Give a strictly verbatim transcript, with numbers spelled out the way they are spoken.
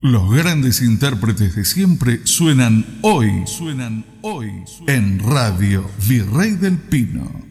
Los grandes intérpretes de siempre suenan hoy, suenan hoy, en Radio Virrey del Pino.